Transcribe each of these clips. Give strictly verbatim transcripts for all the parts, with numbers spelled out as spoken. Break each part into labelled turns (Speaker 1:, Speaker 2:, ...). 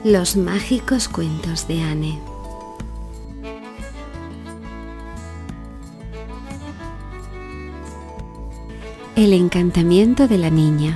Speaker 1: Los mágicos cuentos de Anne. El encantamiento de la niña.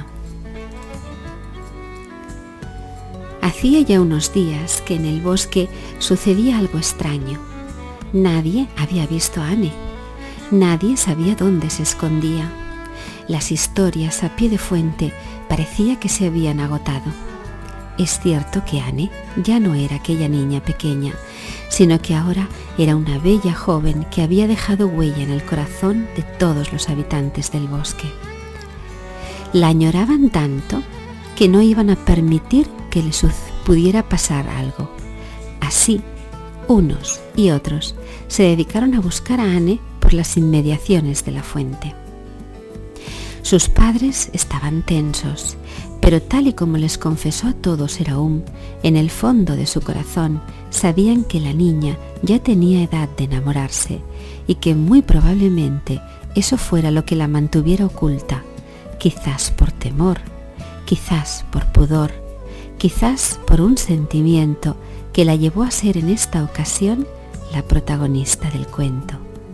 Speaker 1: Hacía ya unos días que en el bosque sucedía algo extraño. Nadie había visto a Anne. Nadie sabía dónde se escondía. Las historias a pie de fuente parecía que se habían agotado. Es cierto que Anne ya no era aquella niña pequeña, sino que ahora era una bella joven que había dejado huella en el corazón de todos los habitantes del bosque. La añoraban tanto que no iban a permitir que les pudiera pasar algo. Así, unos y otros se dedicaron a buscar a Anne por las inmediaciones de la fuente. Sus padres estaban tensos, pero tal y como les confesó a todos Eraum, en el fondo de su corazón sabían que la niña ya tenía edad de enamorarse y que muy probablemente eso fuera lo que la mantuviera oculta, quizás por temor, quizás por pudor, quizás por un sentimiento que la llevó a ser en esta ocasión la protagonista del cuento.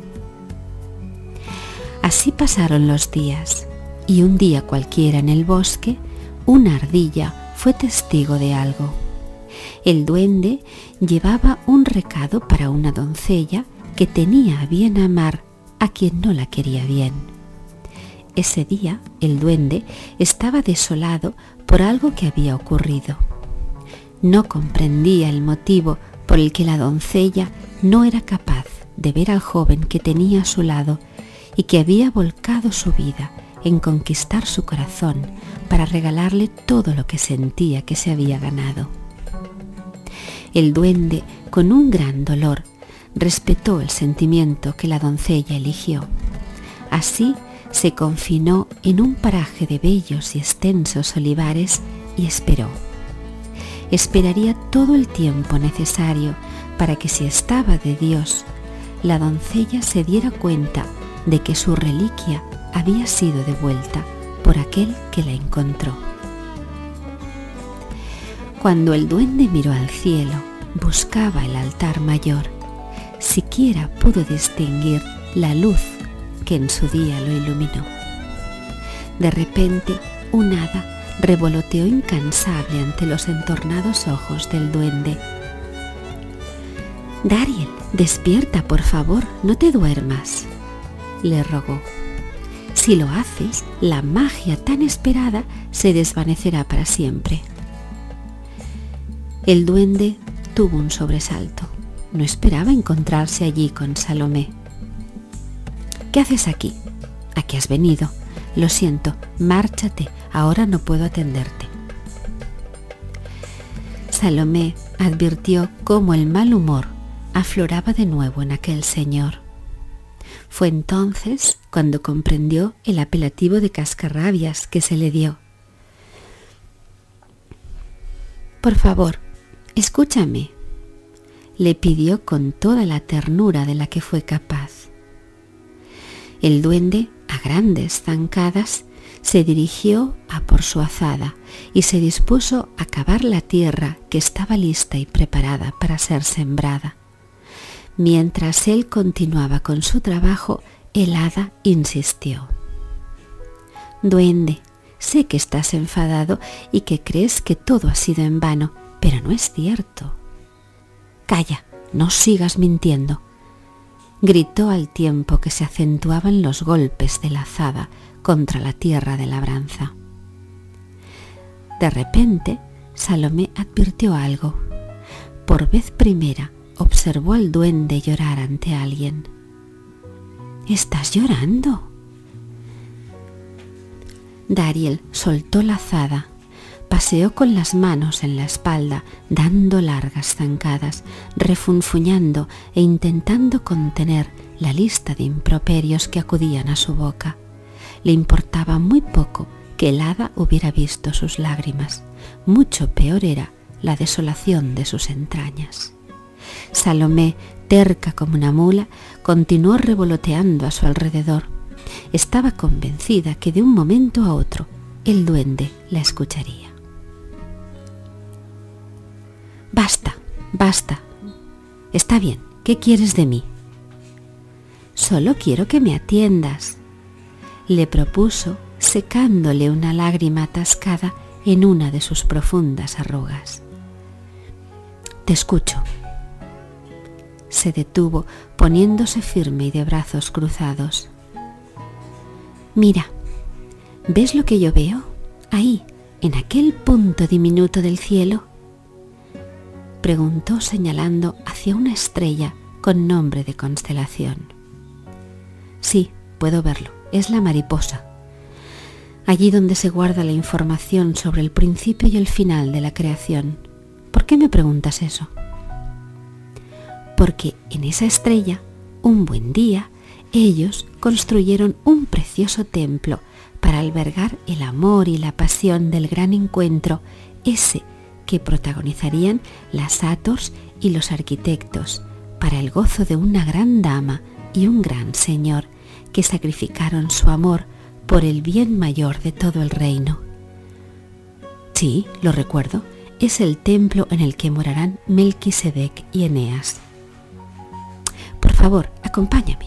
Speaker 1: Así pasaron los días, y un día cualquiera en el bosque, una ardilla fue testigo de algo. El duende llevaba un recado para una doncella que tenía a bien amar a quien no la quería bien. Ese día el duende estaba desolado por algo que había ocurrido. No comprendía el motivo por el que la doncella no era capaz de ver al joven que tenía a su lado y que había volcado su vida en conquistar su corazón para regalarle todo lo que sentía que se había ganado. El duende, con un gran dolor, respetó el sentimiento que la doncella eligió. Así se confinó en un paraje de bellos y extensos olivares y esperó. Esperaría todo el tiempo necesario para que, si estaba de Dios, la doncella se diera cuenta de que su reliquia había sido devuelta por aquel que la encontró. Cuando el duende miró al cielo, buscaba el altar mayor, siquiera pudo distinguir la luz que en su día lo iluminó. De repente, un hada revoloteó incansable ante los entornados ojos del duende. «Dariel, despierta, por favor, no te duermas», le rogó. «Si lo haces, la magia tan esperada se desvanecerá para siempre». El duende tuvo un sobresalto. No esperaba encontrarse allí con Salomé. «¿Qué haces aquí? ¿A qué has venido? Lo siento, márchate, ahora no puedo atenderte». Salomé advirtió cómo el mal humor afloraba de nuevo en aquel señor. Fue entonces cuando comprendió el apelativo de cascarrabias que se le dio. «Por favor, escúchame», le pidió con toda la ternura de la que fue capaz. El duende, a grandes zancadas, se dirigió a por su azada y se dispuso a cavar la tierra que estaba lista y preparada para ser sembrada. Mientras él continuaba con su trabajo, el hada insistió. «Duende, sé que estás enfadado y que crees que todo ha sido en vano, pero no es cierto». «Calla, no sigas mintiendo», gritó al tiempo que se acentuaban los golpes de la azada contra la tierra de labranza. De repente, Salomé advirtió algo. Por vez primera, observó al duende llorar ante alguien. «¿Estás llorando?». Dariel soltó la azada, paseó con las manos en la espalda, dando largas zancadas, refunfuñando e intentando contener la lista de improperios que acudían a su boca. Le importaba muy poco que el hada hubiera visto sus lágrimas. Mucho peor era la desolación de sus entrañas. Salomé, terca como una mula, continuó revoloteando a su alrededor. Estaba convencida que de un momento a otro el duende la escucharía. Basta. Está bien. ¿Qué quieres de mí? Solo quiero que me atiendas, le propuso, secándole una lágrima atascada en una de sus profundas arrugas. Te escucho. Se detuvo, poniéndose firme y de brazos cruzados. Mira, ¿ves lo que yo veo? Ahí, en aquel punto diminuto del cielo, preguntó señalando hacia una estrella con nombre de constelación. Sí, puedo verlo, es la mariposa. Allí donde se guarda la información sobre el principio y el final de la creación. ¿Por qué me preguntas eso? Porque en esa estrella, un buen día, ellos construyeron un precioso templo para albergar el amor y la pasión del gran encuentro, ese que protagonizarían las Hathors y los arquitectos, para el gozo de una gran dama y un gran señor que sacrificaron su amor por el bien mayor de todo el reino. Sí, lo recuerdo, es el templo en el que morarán Melquisedec y Eneas. Por favor, acompáñame.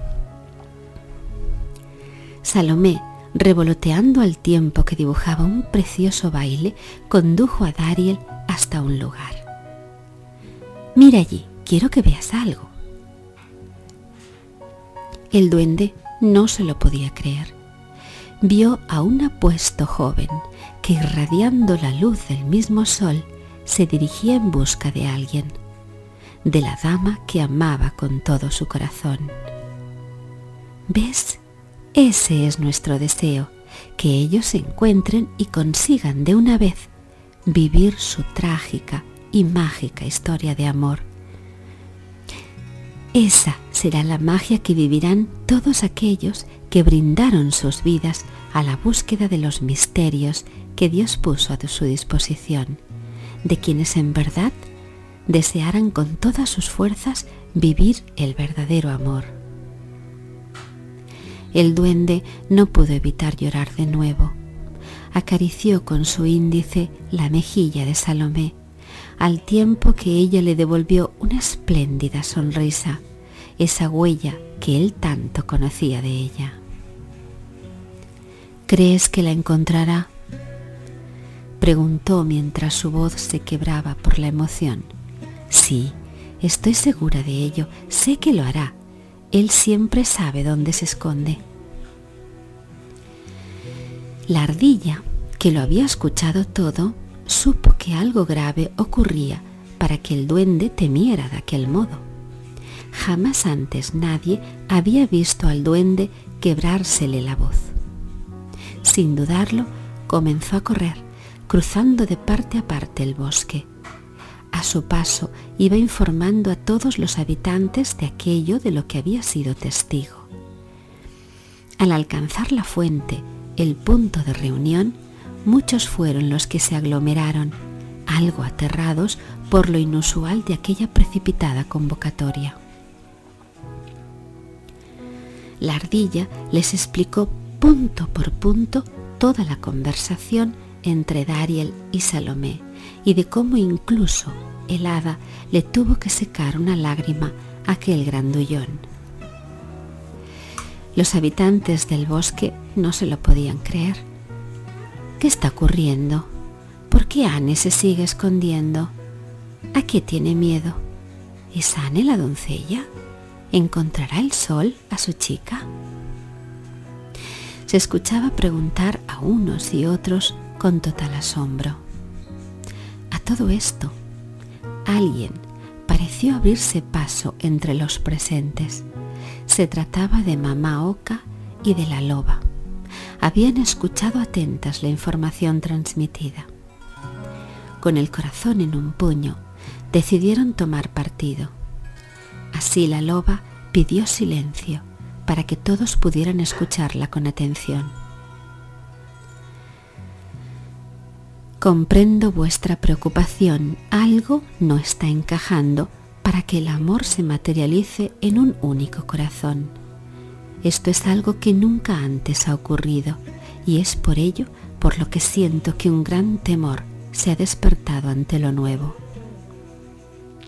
Speaker 1: Salomé, revoloteando al tiempo que dibujaba un precioso baile, condujo a Dariel hasta un lugar. Mira allí, quiero que veas algo. El duende no se lo podía creer. Vio a un apuesto joven que, irradiando la luz del mismo sol, se dirigía en busca de alguien, de la dama que amaba con todo su corazón. ¿Ves? Ese es nuestro deseo, que ellos se encuentren y consigan de una vez vivir su trágica y mágica historia de amor. Esa será la magia que vivirán todos aquellos que brindaron sus vidas a la búsqueda de los misterios que Dios puso a su disposición, de quienes en verdad desearan con todas sus fuerzas vivir el verdadero amor. El duende no pudo evitar llorar de nuevo. Acarició con su índice la mejilla de Salomé, al tiempo que ella le devolvió una espléndida sonrisa, esa huella que él tanto conocía de ella. ¿Crees que la encontrará?, preguntó mientras su voz se quebraba por la emoción. Sí, estoy segura de ello, sé que lo hará. Él siempre sabe dónde se esconde. La ardilla, que lo había escuchado todo, supo que algo grave ocurría para que el duende temiera de aquel modo. Jamás antes nadie había visto al duende quebrársele la voz. Sin dudarlo, comenzó a correr, cruzando de parte a parte el bosque. A su paso iba informando a todos los habitantes de aquello de lo que había sido testigo. Al alcanzar la fuente, el punto de reunión, muchos fueron los que se aglomeraron, algo aterrados por lo inusual de aquella precipitada convocatoria. La ardilla les explicó punto por punto toda la conversación entre Dariel y Salomé, y de cómo incluso el hada le tuvo que secar una lágrima a aquel grandullón. Los habitantes del bosque no se lo podían creer. ¿Qué está ocurriendo? ¿Por qué Anne se sigue escondiendo? ¿A qué tiene miedo? ¿Es Anne la doncella? ¿Encontrará el sol a su chica? Se escuchaba preguntar a unos y otros con total asombro. A todo esto, alguien pareció abrirse paso entre los presentes. Se trataba de Mamá Oca y de la loba. Habían escuchado atentas la información transmitida. Con el corazón en un puño, decidieron tomar partido. Así la loba pidió silencio para que todos pudieran escucharla con atención. Comprendo vuestra preocupación. Algo no está encajando para que el amor se materialice en un único corazón. Esto es algo que nunca antes ha ocurrido, y es por ello por lo que siento que un gran temor se ha despertado ante lo nuevo.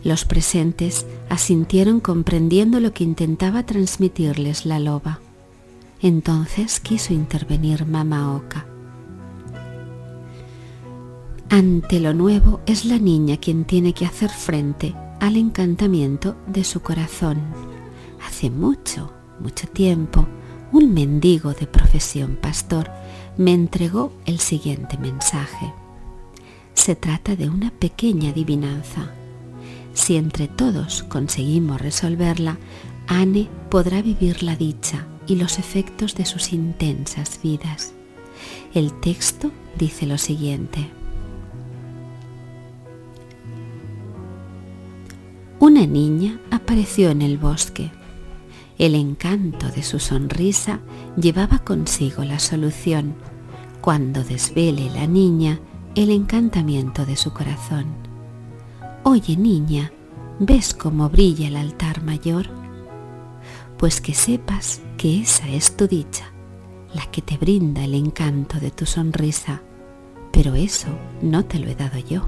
Speaker 1: Los presentes asintieron comprendiendo lo que intentaba transmitirles la loba. Entonces quiso intervenir Mama Oca. Ante lo nuevo es la niña quien tiene que hacer frente al encantamiento de su corazón. Hace mucho, mucho tiempo, un mendigo de profesión pastor me entregó el siguiente mensaje. Se trata de una pequeña adivinanza. Si entre todos conseguimos resolverla, Anne podrá vivir la dicha y los efectos de sus intensas vidas. El texto dice lo siguiente. Una niña apareció en el bosque. El encanto de su sonrisa llevaba consigo la solución, cuando desvele la niña el encantamiento de su corazón. Oye, niña, ¿ves cómo brilla el altar mayor? Pues que sepas que esa es tu dicha, la que te brinda el encanto de tu sonrisa, pero eso no te lo he dado yo.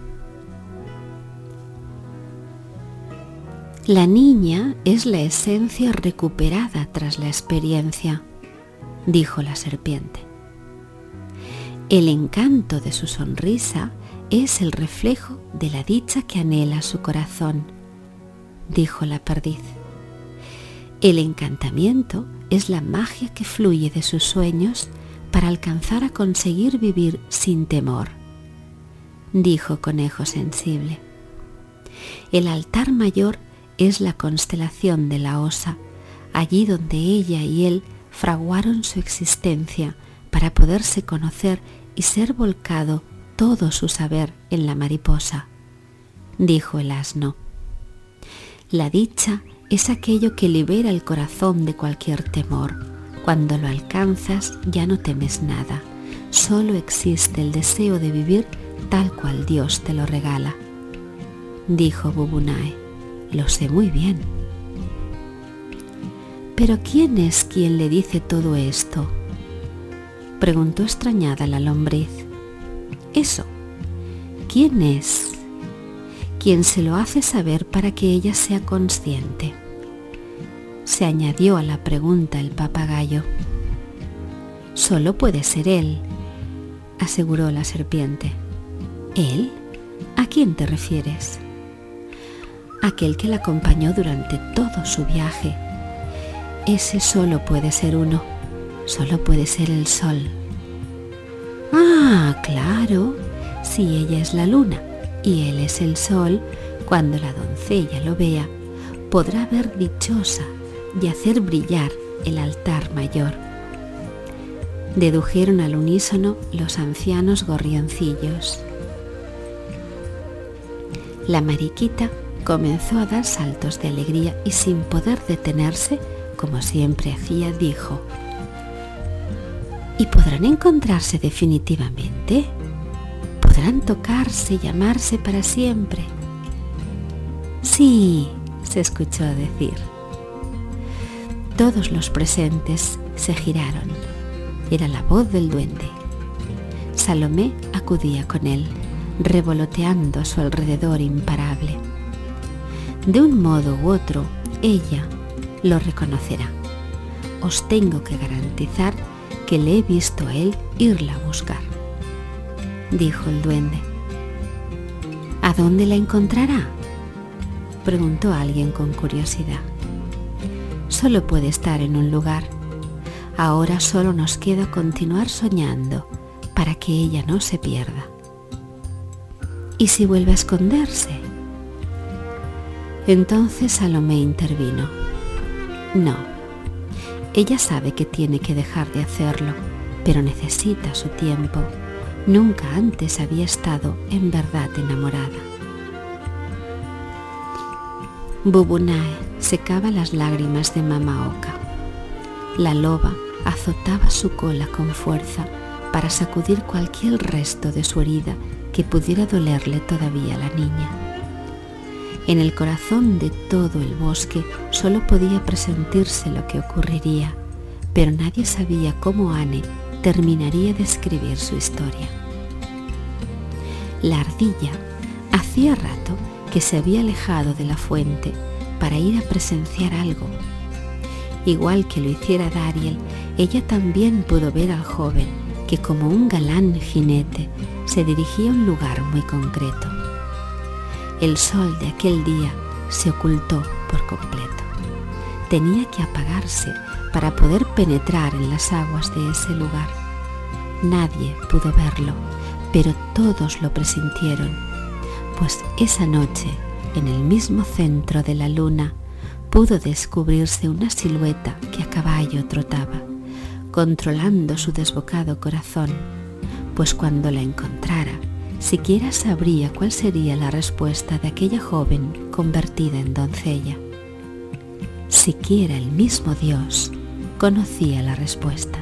Speaker 1: La niña es la esencia recuperada tras la experiencia, dijo la serpiente. El encanto de su sonrisa es el reflejo de la dicha que anhela su corazón, dijo la perdiz. El encantamiento es la magia que fluye de sus sueños para alcanzar a conseguir vivir sin temor, dijo Conejo Sensible. El altar mayor es la constelación de la Osa, allí donde ella y él fraguaron su existencia para poderse conocer y ser volcado todo su saber en la mariposa, dijo el asno. La dicha es aquello que libera el corazón de cualquier temor. Cuando lo alcanzas ya no temes nada, solo existe el deseo de vivir tal cual Dios te lo regala, dijo Bubunae. Lo sé muy bien. ¿Pero quién es quien le dice todo esto?, preguntó extrañada la lombriz. Eso, ¿quién es? Quien se lo hace saber para que ella sea consciente. Se añadió a la pregunta el papagayo. Solo puede ser él, aseguró la serpiente. ¿Él? ¿A quién te refieres? Aquel que la acompañó durante todo su viaje. Ese solo puede ser uno, solo puede ser el sol. Ah, claro, si ella es la luna y él es el sol, cuando la doncella lo vea, podrá ver dichosa y hacer brillar el altar mayor. Dedujeron al unísono los ancianos gorrioncillos. La mariquita comenzó a dar saltos de alegría y sin poder detenerse, como siempre hacía, dijo: ¿y podrán encontrarse definitivamente? ¿Podrán tocarse y amarse para siempre? Sí, se escuchó decir. Todos los presentes se giraron. Era la voz del duende. Salomé acudía con él, revoloteando a su alrededor imparable. De un modo u otro, ella lo reconocerá. Os tengo que garantizar que le he visto a él irla a buscar, dijo el duende. ¿A dónde la encontrará?, preguntó alguien con curiosidad. Solo puede estar en un lugar. Ahora solo nos queda continuar soñando para que ella no se pierda. ¿Y si vuelve a esconderse? Entonces Salomé intervino. No, ella sabe que tiene que dejar de hacerlo, pero necesita su tiempo. Nunca antes había estado en verdad enamorada. Bubunae secaba las lágrimas de Mama Oca. La loba azotaba su cola con fuerza para sacudir cualquier resto de su herida que pudiera dolerle todavía a la niña. En el corazón de todo el bosque solo podía presentirse lo que ocurriría, pero nadie sabía cómo Anne terminaría de escribir su historia. La ardilla hacía rato que se había alejado de la fuente para ir a presenciar algo. Igual que lo hiciera Dariel, ella también pudo ver al joven que, como un galán jinete, se dirigía a un lugar muy concreto. El sol de aquel día se ocultó por completo. Tenía que apagarse para poder penetrar en las aguas de ese lugar. Nadie pudo verlo, pero todos lo presintieron, pues esa noche, en el mismo centro de la luna, pudo descubrirse una silueta que a caballo trotaba, controlando su desbocado corazón, pues cuando la encontrara, siquiera sabría cuál sería la respuesta de aquella joven convertida en doncella. Siquiera el mismo Dios conocía la respuesta.